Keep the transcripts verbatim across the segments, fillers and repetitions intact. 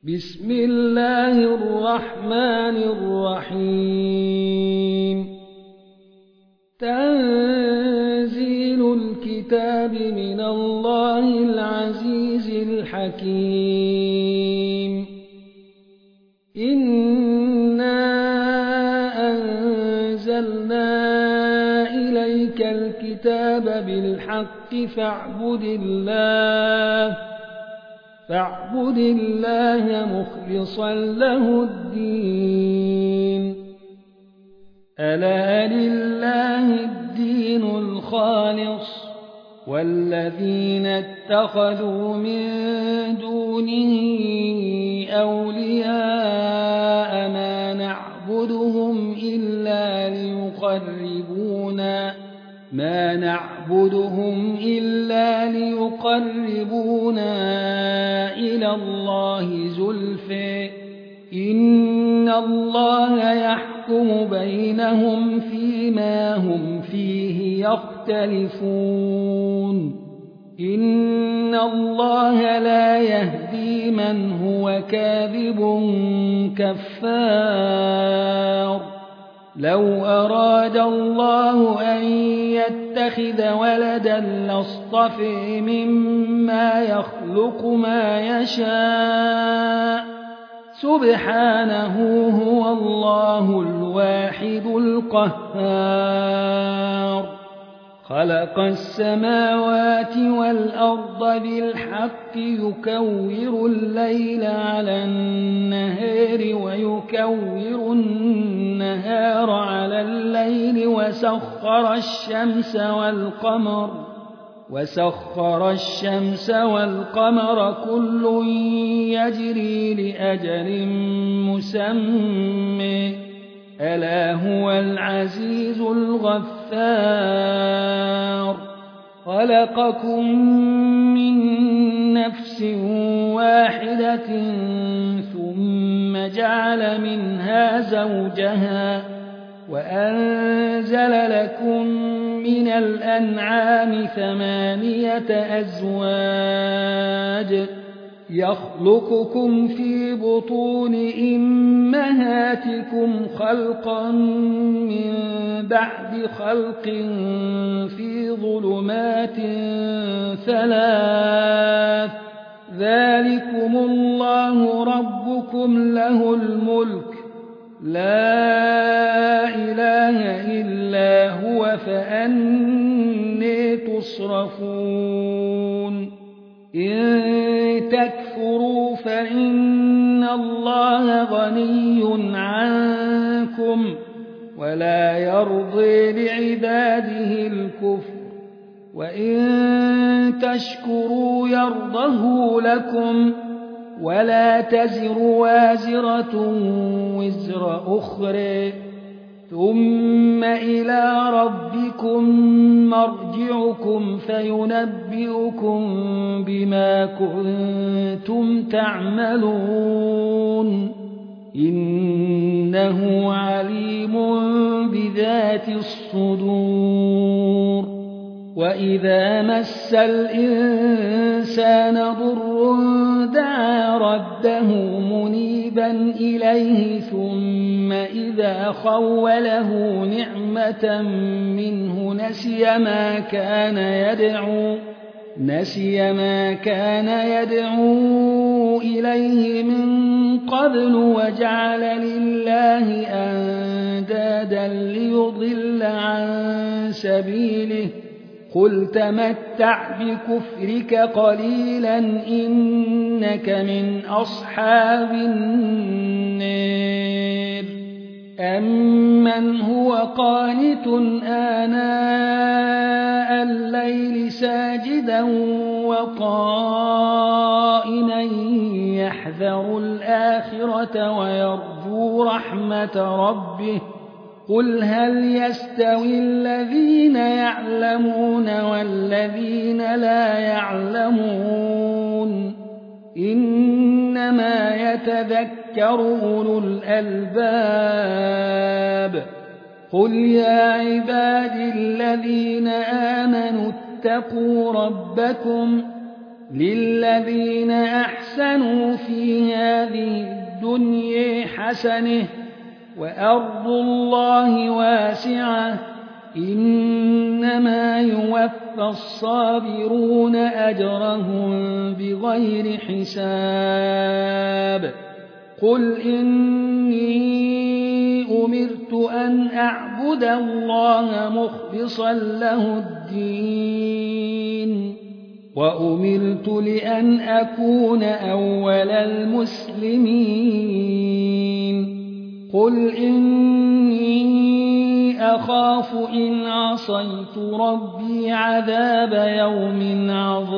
بسم الله الرحمن الرحيم تنزيل الكتاب من الله العزيز الحكيم إنا أنزلنا إليك الكتاب بالحق فاعبد الله فاعبد الله مخلصا له الدين ألا لله الدين الخالص والذين اتخذوا من دونه أولياء ما نعبدهم إلا ليقربونا ما نعبدهم إلا ليقربونا إلى الله زلفى إن الله يحكم بينهم فيما هم فيه يختلفون إن الله لا يهدي من هو كاذب كفار لو أراد الله أن يتخذ ولدا لاصطفى مما يخلق ما يشاء سبحانه هو الله الواحد القهار خلق السماوات والأرض بالحق يكور الليل على النهار ويكور النهار على الليل وسخر الشمس والقمر وسخر الشمس والقمر كل يجري لأجل مسمى ألا هو العزيز الغفار خلقكم من نفس واحدة ثم جعل منها زوجها وأنزل لكم من الأنعام ثمانية أزواج يخلقكم في بطون أمهاتكم خلقا من بعد خلق في ظلمات ثلاث ذلكم الله ربكم له الملك لا إله إلا هو فأني تصرفون إن تكفروا فإن الله غني عنكم ولا يرضي لعباده الكفر وإن تشكروا يرضه لكم ولا تزر وازرة وزر أخرى ثم إلى ربكم مرجعكم فينبئكم بما كنتم تعملون إنه عليم بذات الصدور وإذا مس الإنسان ضر دعا ربه منيبا إليه ثم إذا خوله نعمة منه نسي ما كان يدعو نسي ما كان يدعو إليه من قبل وجعل لله أندادا ليضل عن سبيله قل تمتع بكفرك قليلا إنك من أصحاب النار أمن هو قانت آناء الليل ساجدا وقائما يحذر الآخرة ويرجو رحمة ربه قل هل يستوي الذين يعلمون والذين لا يعلمون إنما يتذكر أولو الألباب قل يا عبادي الذين آمنوا اتقوا ربكم للذين أحسنوا في هذه الدنيا حسنة وأرض الله واسعة إنما يوفى الصابرون أجرهم بغير حساب قل إني أمرت أن أعبد الله مخلصا له الدين وأمرت لأن أكون أول المسلمين قل إني أخاف إن عصيت ربي عذاب يوم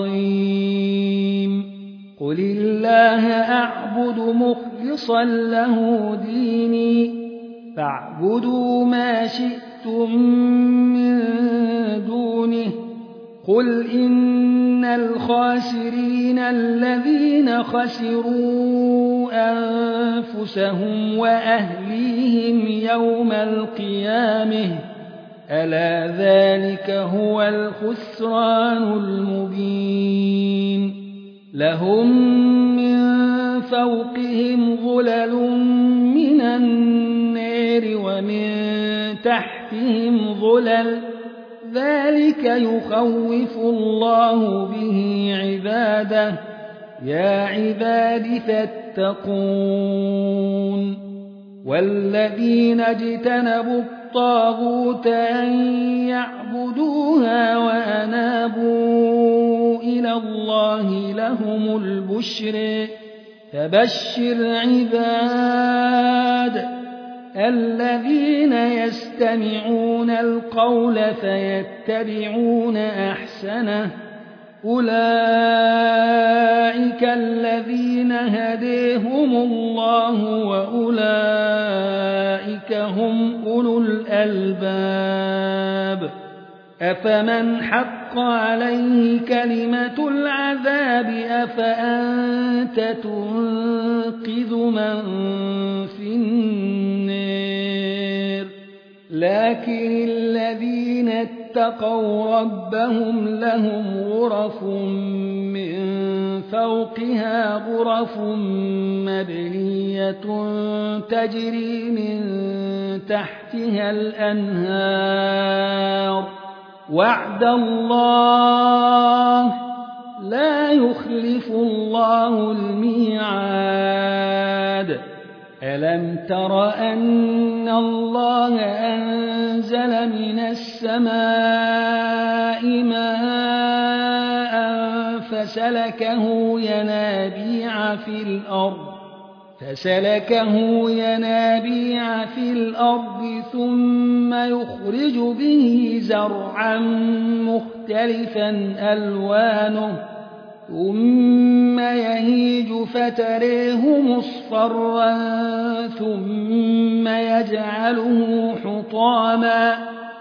عظيم قل الله أعبد مخلصا له ديني فاعبدوا ما شئتم من دونه قل إن الخاسرين الذين خسروا أنفسهم وأهليهم يوم القيامة ألا ذلك هو الخسران المبين لهم من فوقهم ظلل من النار ومن تحتهم ظلل ذلك يخوف الله به عباده يا عباد فاتقون والذين اجتنبوا الطاغوت أن يعبدوها وأنابوا إلى الله لهم البشر فبشر عباد الذين يستمعون القول فيتبعون أحسنه أولئك الذين هديهم الله وأولئك هم أولو الألباب أفمن حق عليه كلمة العذاب أفأنت تنقذ من في النار لكن الذين اتقوا ربهم لهم غرف من فوقها غرف مبنية تجري من تحتها الأنهار وعد الله لا يخلف الله الميعاد ألم تر أن الله أنزل من السماء ماء فسلكه ينابيع في الأرض فسلكه ينابيع في الأرض ثم يخرج به زرعا مختلفا ألوانه ثم يهيج فتريه مصفرا ثم يجعله حطاما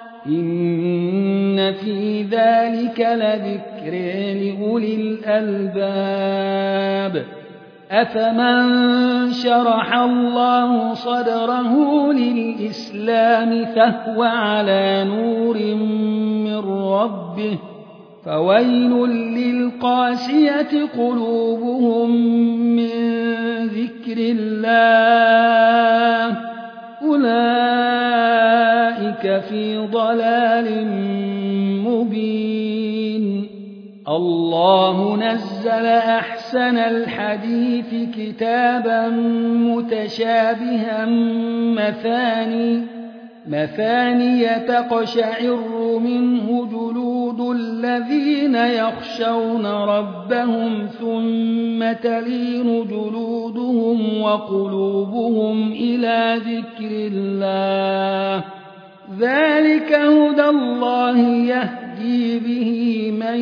إن في ذلك لذكر لأولي الألباب أفمن شرح الله صدره للإسلام فهو على نور من ربه فويل للقاسية قلوبهم من ذكر الله أولئك في ضلال مبين الله نزل أحسن الحديث كتابا متشابها مثاني مثاني تقشعر منه جلود الذين يخشون ربهم ثم تلين جلودهم وقلوبهم إلى ذكر الله ذلك هدى الله يهدي به من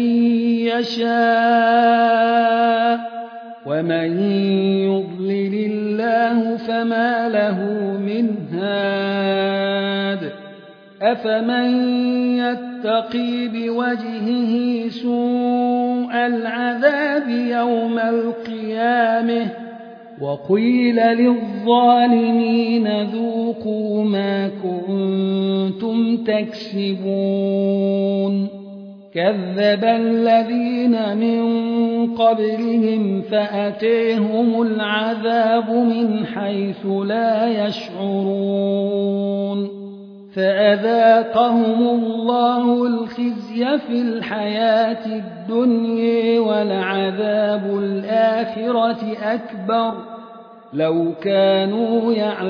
يشاء ومن يضلل الله فما له من هاد أفمن يتقي بوجهه سوء العذاب يوم القيامة وقيل للظالمين ذوقوا ما كنتم تكسبون كذب الذين من قبلهم فأتيهم العذاب من حيث لا يشعرون فأذاقهم الله الخزي في الحياة الدنيا ولعذاب الآخرة أكبر لو كانوا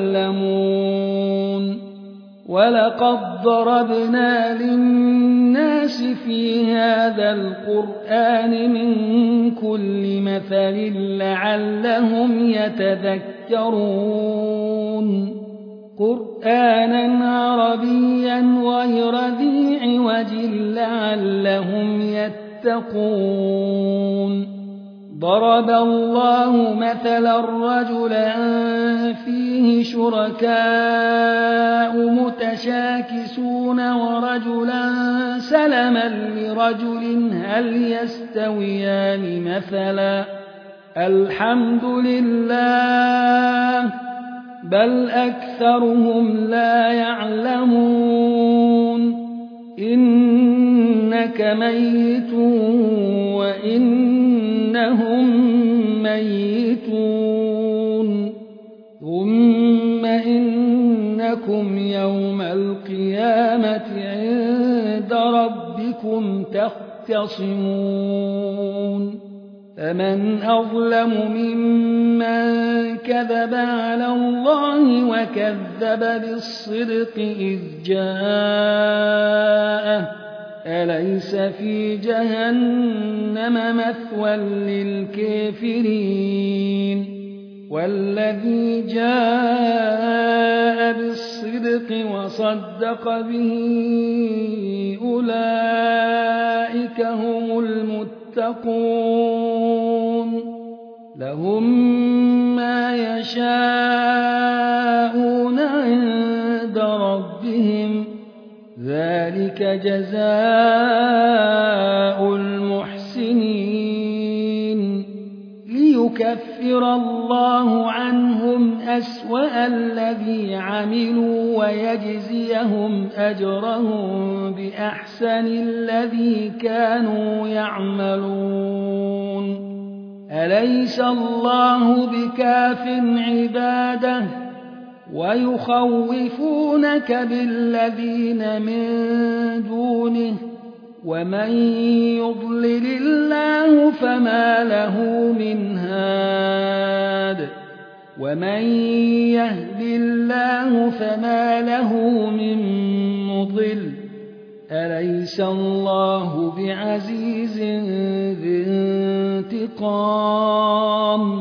يعلمون ولقد ضربنا للناس في هذا القرآن من كل مثل لعلهم يتذكرون قرآنا عربيا غير ذي عوج لعلهم يتقون ضرب الله مثلا رجلا فيه شركاء متشاكسون ورجلا سلما لرجل هل يستويان مثلا الحمد لله بل أكثرهم لا يعلمون إنك ميت وإنهم ميتون ثم إنكم يوم القيامة عند ربكم تختصمون فمن أظلم ممن كذب على الله وكذب بالصدق إذ جاءه أليس في جهنم مثوى للكافرين والذي جاء بالصدق وصدق به أولئك هم المتقون لهم ما يشاءون عند ربهم ذلك جزاء المحسنين ليكفر الله عنهم أسوأ الذي عملوا ويجزيهم أجرهم بأحسن الذي كانوا يعملون أليس الله بكاف عباده ويخوفونك بالذين من دونه ومن يضلل الله فما له من هاد ومن يهد الله فما له من مضل أليس الله بعزيز ذي انتقام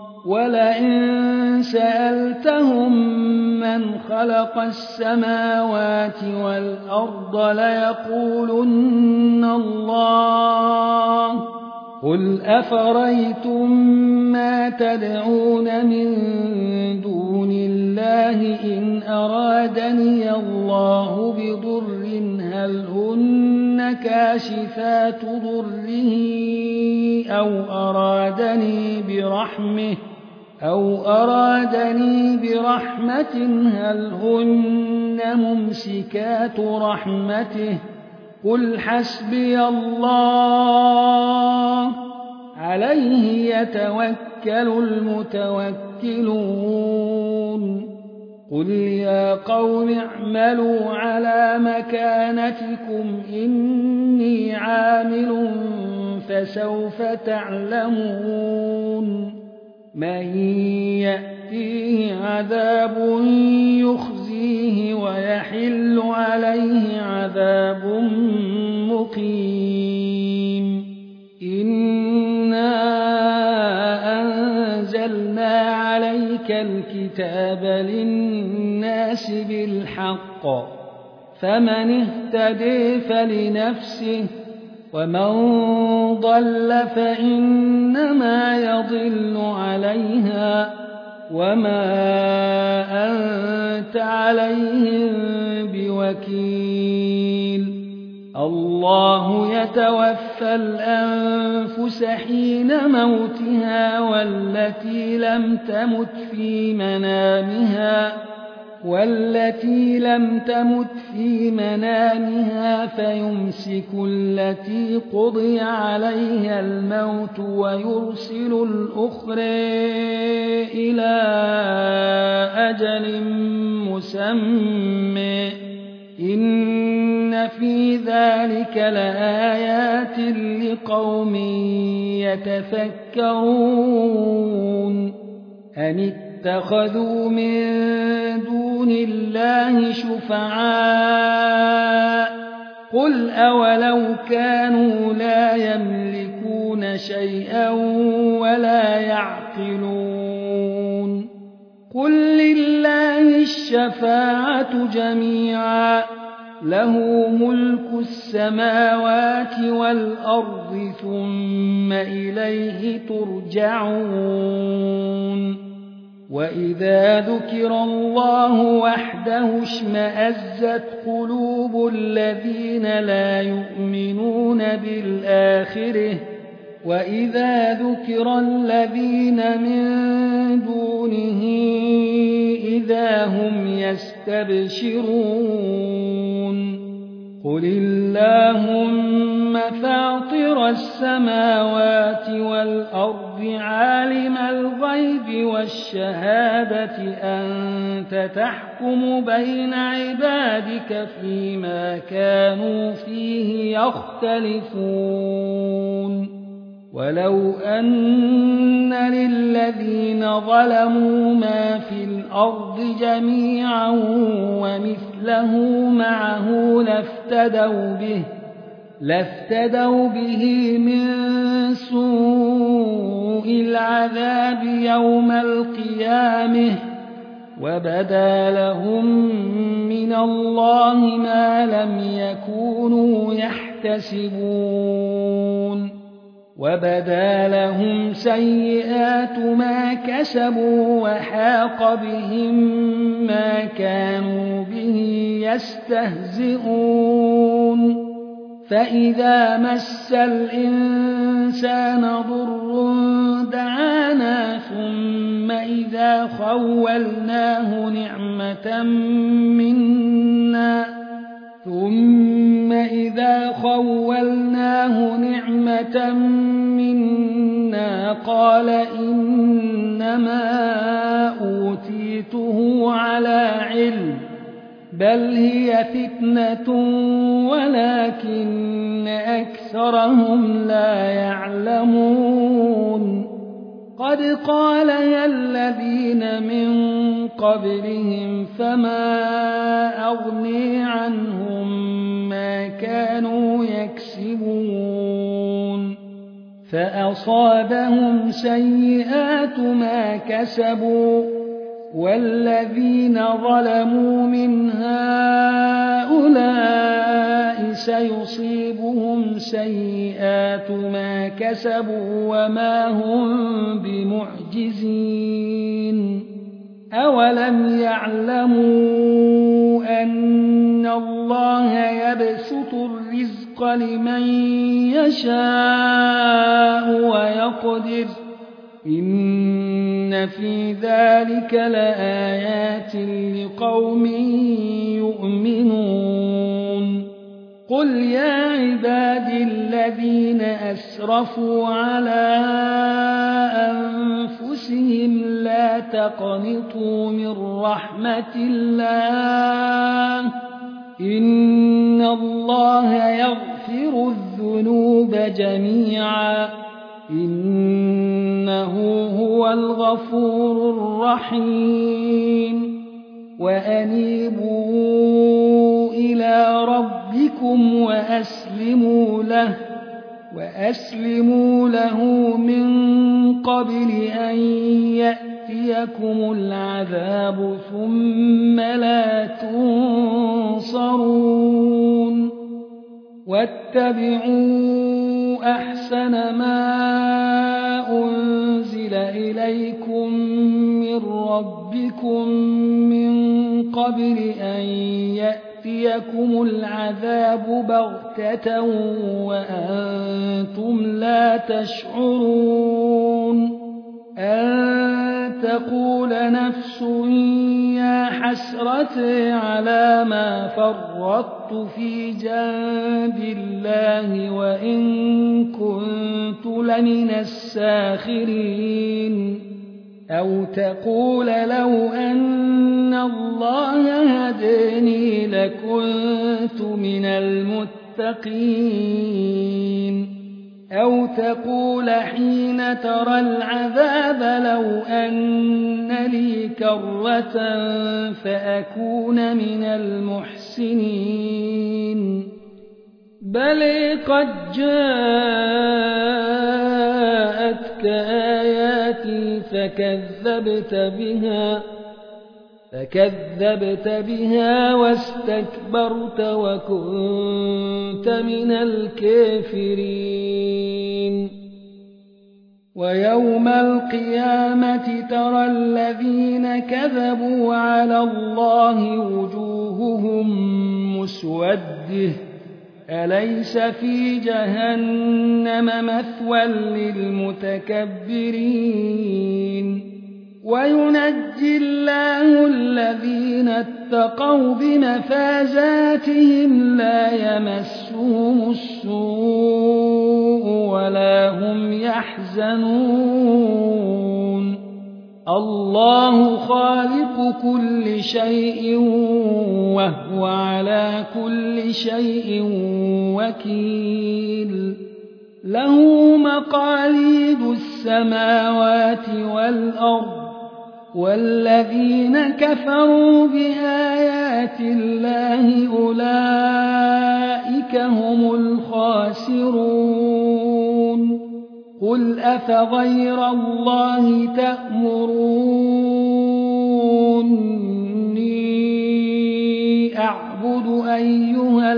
ولئن سألتهم من خلق السماوات والأرض ليقولن الله قل أفريتم ما تدعون من دون الله إن أرادني الله بضر هل هن كاشفات ضره أو أرادني برحمه أو أرادني برحمة هل هن ممسكات رحمته قل حسبي الله عليه يتوكل المتوكلون قل يا قوم اعملوا على مكانتكم إني عامل فسوف تعلمون من يأتيه عذاب يخزيه ويحل عليه عذاب مقيم إنا أنزلنا عليك الكتاب للناس بالحق فمن اهتدي فلنفسه ومن ضل فإنما يضل عليها وما أنت عليهم بوكيل الله يتوفى الأنفس حين موتها والتي لم تمت في منامها والتي لم تمت في منامها فيمسك التي قضي عليها الموت ويرسل الأخرى إلى أجل مسمى إن في ذلك لآيات لقوم يتفكرون أن اتخذوا من دون الله شفعاء قل أولو كانوا لا يملكون شيئا ولا يعقلون قل لله الشفاعة جميعا له ملك السماوات والأرض ثم إليه ترجعون وإذا ذكر الله وحده اشمأزت قلوب الذين لا يؤمنون بالآخرة وإذا ذكر الذين من دونه إذا هم يستبشرون قل اللهم فاطر السماوات والأرض عالم الغيب والشهادة أنت تحكم بين عبادك فيما كانوا فيه يختلفون ولو أن للذين ظلموا ما في الأرض جميعا ومثله معه لافتدوا به لافتدوا به من سوء العذاب يوم القيامة وبدا لهم من الله ما لم يكونوا يحتسبون وبدا لهم سيئات ما كسبوا وحاق بهم ما كانوا به يستهزئون فإذا مس الإنسان ضر دعانا ثم إذا خولناه نعمة منا ثم إذا خولناه نعمة منا قال إنما أوتيته على علم بل هي فتنة ولكن أكثرهم لا يعلمون قد قالها الذين من قبلهم فما أغني عنهم ما كانوا يكسبون فأصابهم سيئات ما كسبوا والذين ظلموا من هؤلاء سيصيبهم سيئات ما كسبوا وما هم بمعجزين أولم يعلموا أن الله يبسط الرزق لمن يشاء ويقدر إن في ذلك لآيات لقوم يؤمنون قل يا عبادي الذين أسرفوا على أنفسهم لا تقنطوا من رحمة الله إن الله يغفر الذنوب جميعا إنه هو الغفور الرحيم وأنيبوا إلى ربكم وأسلموا له وأسلموا له من قبل أن يأتيكم العذاب ثم لا تنصرون واتبعوا أحسن ما أنزل إليكم من ربكم من قبل أن يأتيكم العذاب بغتة وأنتم لا تشعرون أن تقول نفس يا حسرتي على ما فرطت في جنب الله وإن كنت لمن الساخرين أو تقول لو أن الله هداني لكنت من المتقين أو تقول حين ترى العذاب لو أن لي كرة فأكون من المحسنين بل قد جاءتك آياتي فكذبت بها فكذبت بها واستكبرت وكنت من الكافرين ويوم القيامة ترى الذين كذبوا على الله وجوههم مسودة أليس في جهنم مثوى للمتكبرين وينجي الله الذين اتقوا بمفازاتهم لا يمسهم السوء ولا هم يحزنون الله خالق كل شيء وهو على كل شيء وكيل له مقاليد السماوات والأرض والذين كفروا بآيات الله أولئك هم الخاسرون قل أفغير الله تأمروني أعبد أيها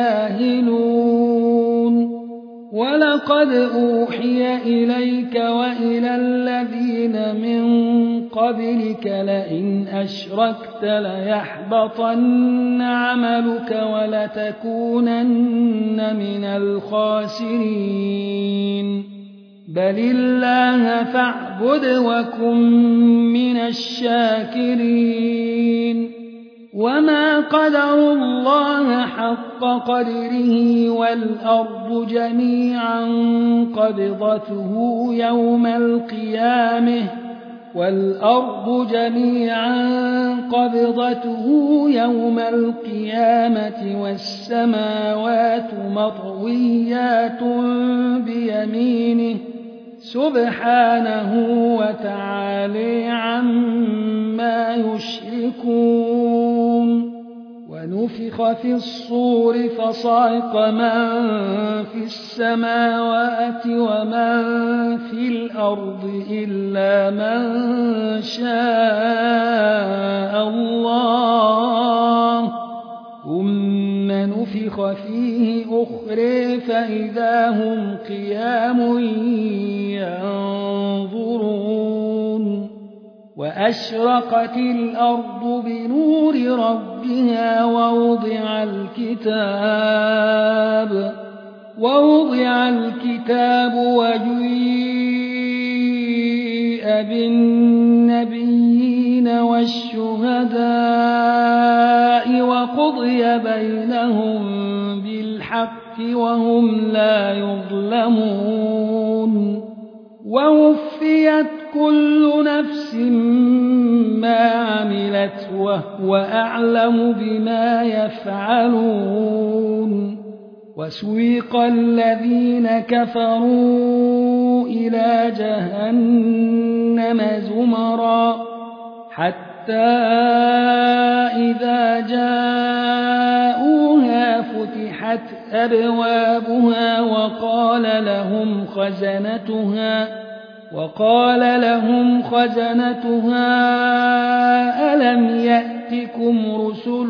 الجاهلون ولقد أوحي إليك وإلى الذين من قبلك لئن أشركت ليحبطن عملك ولتكونن من الخاسرين بل الله فاعبد وكن من الشاكرين وما قدروا الله حق قدره والأرض جميعا قبضته يوم القيامة والأرض جميعا قبضته يوم القيامة والسماوات مطويات بيمينه سبحانه وتعالى عما يشركون ونفخ في الصور فصعق من في السماوات ومن في الأرض إلا من شاء الله ثم نفخ فيه أخرى فإذا هم قيام ينظرون وأشرقت الأرض بنور ربها ووضع الكتاب ووضع الكتاب وجيء بالنبيين والشهداء وقضي بينهم بالحق وهم لا يظلمون ووفيت كل نفس ما عملت وهو أعلم بما يفعلون وسويق الذين كفروا إلى جهنم زمرا حتى إذا جاءوها فتحت أبوابها وقال لهم خزنتها وقال لهم خزنتها ألم يأتكم رسل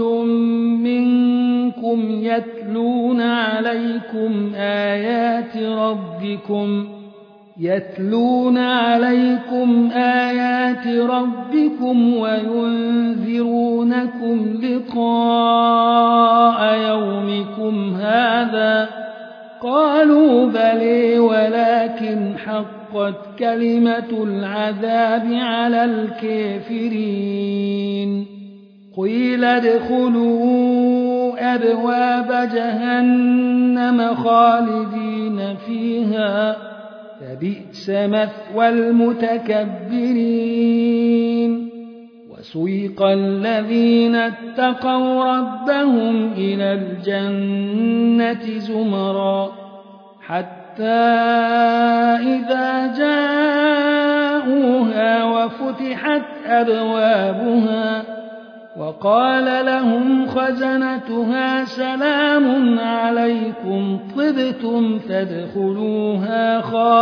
منكم يتلون عليكم آيات ربكم يتلون عليكم آيات ربكم وينذرونكم لقاء يومكم هذا قالوا بلى ولكن حقت كلمة العذاب على الكافرين قيل ادخلوا أبواب جهنم خالدين فيها فبئس مثوى المتكبرين وسيق الذين اتقوا ربهم إلى الجنة زمرا حتى إذا جاءوها وفتحت أبوابها وقال لهم خزنتها سلام عليكم طبتم فادخلوها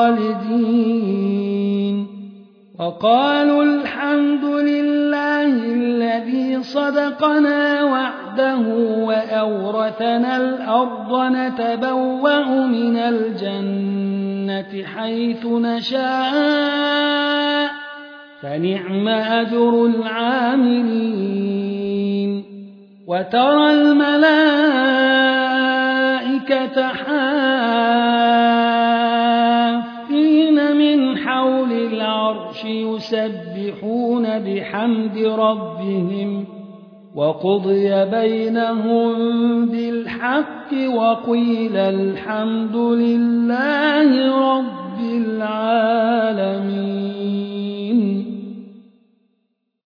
خالدين وقالوا الحمد لله الذي صدقنا وعده وأورثنا الأرض نتبوأ من الجنة حيث نشاء فنعم أجر العاملين وترى الملائكة حافين من حول العرش يسبحون بحمد ربهم وقضي بينهم بالحق وقيل الحمد لله رب العالمين.